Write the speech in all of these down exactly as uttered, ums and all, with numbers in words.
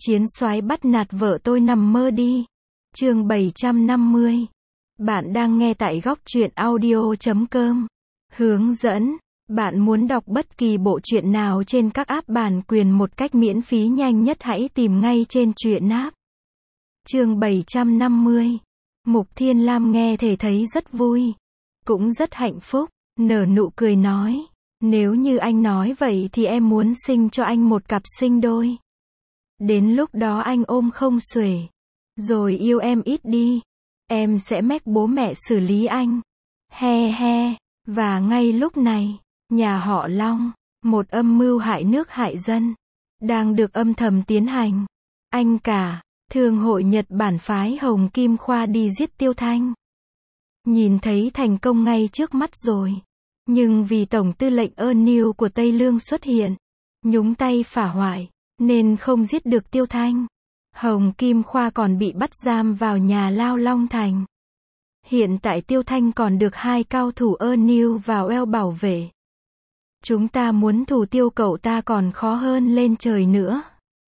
Chiến soái bắt nạt vợ tôi nằm mơ đi. Chương bảy trăm năm mươi. Bạn đang nghe tại góc truyện audio chấm com. Hướng dẫn. Bạn muốn đọc bất kỳ bộ truyện nào trên các app bản quyền một cách miễn phí nhanh nhất hãy tìm ngay trên truyện app. Chương bảy trăm năm mươi. Mục Thiên Lam nghe thể thấy rất vui. Cũng rất hạnh phúc. Nở nụ cười nói. Nếu như anh nói vậy thì em muốn sinh cho anh một cặp sinh đôi. Đến lúc đó anh ôm không xuể. Rồi yêu em ít đi. Em sẽ mách bố mẹ xử lý anh. He he. Và ngay lúc này, nhà họ Long, một âm mưu hại nước hại dân, đang được âm thầm tiến hành. Anh cả, Thương hội Nhật Bản phái Hồng Kim Khoa đi giết Tiêu Thanh. Nhìn thấy thành công ngay trước mắt rồi. Nhưng vì Tổng tư lệnh Ernil của Tây Lương xuất hiện, nhúng tay phá hoại, nên không giết được Tiêu Thanh. Hồng Kim Khoa còn bị bắt giam vào nhà lao Long Thành. Hiện tại Tiêu Thanh còn được hai cao thủ Ernil vào eo bảo vệ. Chúng ta muốn thủ tiêu cậu ta còn khó hơn lên trời nữa.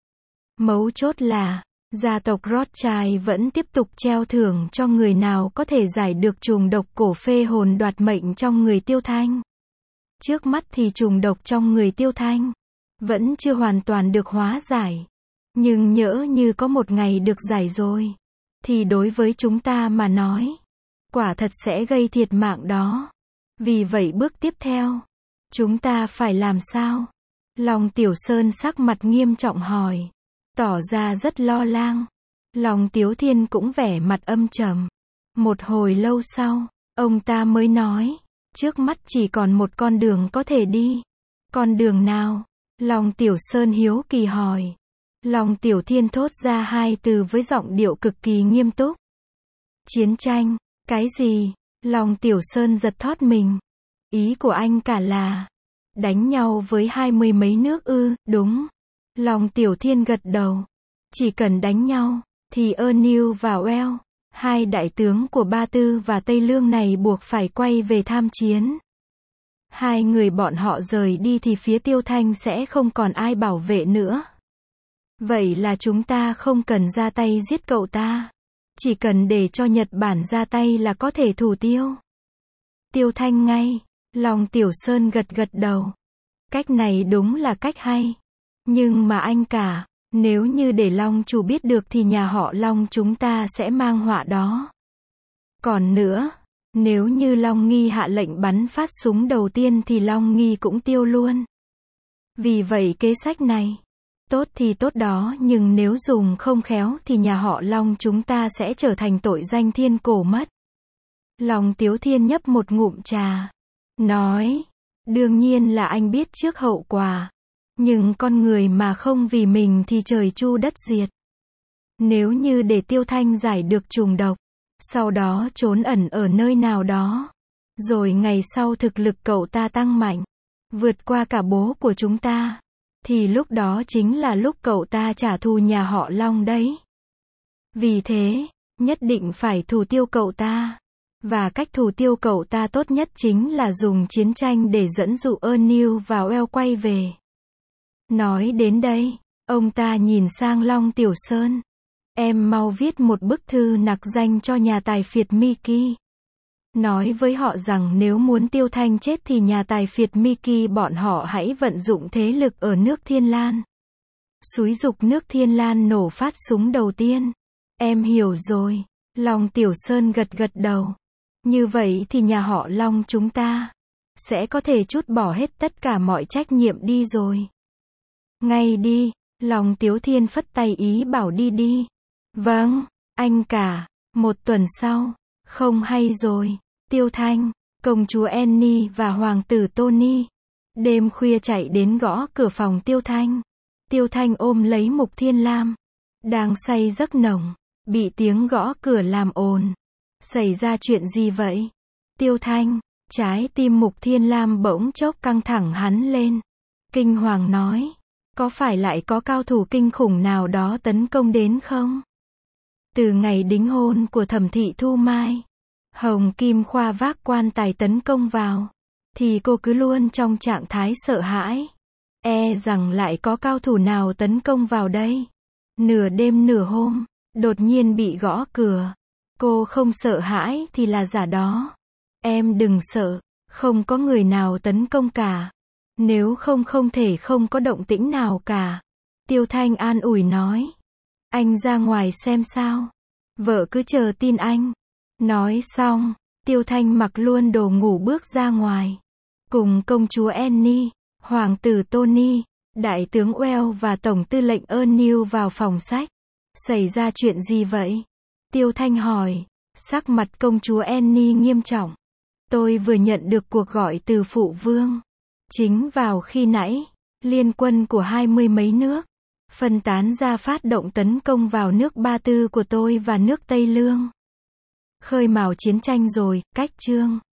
Mấu chốt là, gia tộc Rothschild vẫn tiếp tục treo thưởng cho người nào có thể giải được trùng độc cổ phê hồn đoạt mệnh trong người Tiêu Thanh. Trước mắt thì trùng độc trong người Tiêu Thanh vẫn chưa hoàn toàn được hóa giải. Nhưng nhỡ như có một ngày được giải rồi, thì đối với chúng ta mà nói, quả thật sẽ gây thiệt mạng đó. Vì vậy bước tiếp theo, chúng ta phải làm sao? Long Tiểu Sơn sắc mặt nghiêm trọng hỏi, tỏ ra rất lo lắng. Long Tiếu Thiên cũng vẻ mặt âm trầm. Một hồi lâu sau, ông ta mới nói, trước mắt chỉ còn một con đường có thể đi. Con đường nào? Long Tiểu Sơn hiếu kỳ hỏi. Long Tiểu Thiên thốt ra hai từ với giọng điệu cực kỳ nghiêm túc. Chiến tranh. Cái gì? Long Tiểu Sơn giật thót mình. Ý của anh cả là đánh nhau với hai mươi mấy nước ư? Đúng. Long Tiểu Thiên gật đầu. Chỉ cần đánh nhau, thì Ernil và Well, hai đại tướng của Ba Tư và Tây Lương này buộc phải quay về tham chiến. Hai người bọn họ rời đi thì phía Tiêu Thanh sẽ không còn ai bảo vệ nữa. Vậy là chúng ta không cần ra tay giết cậu ta. Chỉ cần để cho Nhật Bản ra tay là có thể thủ tiêu Tiêu Thanh ngay. Long Tiểu Sơn gật gật đầu. Cách này đúng là cách hay. Nhưng mà anh cả, nếu như để Long chủ biết được thì nhà họ Long chúng ta sẽ mang họa đó. Còn nữa, nếu như Long Nghi hạ lệnh bắn phát súng đầu tiên thì Long Nghi cũng tiêu luôn. Vì vậy kế sách này tốt thì tốt đó, nhưng nếu dùng không khéo thì nhà họ Long chúng ta sẽ trở thành tội danh thiên cổ mất. Long Tiếu Thiên nhấp một ngụm trà. Nói, đương nhiên là anh biết trước hậu quả. Nhưng con người mà không vì mình thì trời chu đất diệt. Nếu như để Tiêu Thanh giải được trùng độc, sau đó trốn ẩn ở nơi nào đó, rồi ngày sau thực lực cậu ta tăng mạnh, vượt qua cả bố của chúng ta, thì lúc đó chính là lúc cậu ta trả thù nhà họ Long đấy. Vì thế, nhất định phải thủ tiêu cậu ta. Và cách thủ tiêu cậu ta tốt nhất chính là dùng chiến tranh để dẫn dụ Ernil và Well quay về. Nói đến đây, ông ta nhìn sang Long Tiểu Sơn. Em mau viết một bức thư nặc danh cho nhà tài phiệt Miki. Nói với họ rằng nếu muốn Tiêu Thanh chết thì nhà tài phiệt Miki bọn họ hãy vận dụng thế lực ở nước Thiên Lan. Xúi giục nước Thiên Lan nổ phát súng đầu tiên. Em hiểu rồi. Long Tiểu Sơn gật gật đầu. Như vậy thì nhà họ Long chúng ta sẽ có thể trút bỏ hết tất cả mọi trách nhiệm đi rồi. Ngay đi. Long Tiếu Thiên phất tay ý bảo đi đi. Vâng, anh cả. Một tuần sau. Không hay rồi. Tiêu Thanh, công chúa Annie và hoàng tử Tony đêm khuya chạy đến gõ cửa phòng Tiêu Thanh. Tiêu Thanh ôm lấy Mục Thiên Lam, đang say giấc nồng, bị tiếng gõ cửa làm ồn. Xảy ra chuyện gì vậy? Tiêu Thanh, trái tim Mục Thiên Lam bỗng chốc căng thẳng hắn lên. Kinh hoàng nói, có phải lại có cao thủ kinh khủng nào đó tấn công đến không? Từ ngày đính hôn của Thẩm thị Thu Mai, Hồng Kim Khoa vác quan tài tấn công vào, thì cô cứ luôn trong trạng thái sợ hãi. E rằng lại có cao thủ nào tấn công vào đây. Nửa đêm nửa hôm, đột nhiên bị gõ cửa. Cô không sợ hãi thì là giả đó. Em đừng sợ, không có người nào tấn công cả. Nếu không không thể không có động tĩnh nào cả. Tiêu Thanh an ủi nói. Anh ra ngoài xem sao. Vợ cứ chờ tin anh. Nói xong, Tiêu Thanh mặc luôn đồ ngủ bước ra ngoài. Cùng công chúa Annie, hoàng tử Tony, đại tướng Well và tổng tư lệnh Ernil vào phòng sách. Xảy ra chuyện gì vậy? Tiêu Thanh hỏi. Sắc mặt công chúa Annie nghiêm trọng. Tôi vừa nhận được cuộc gọi từ phụ vương. Chính vào khi nãy, liên quân của hai mươi mấy nước phân tán ra phát động tấn công vào nước Ba Tư của tôi và nước Tây Lương. Khơi mào chiến tranh rồi, cách chương.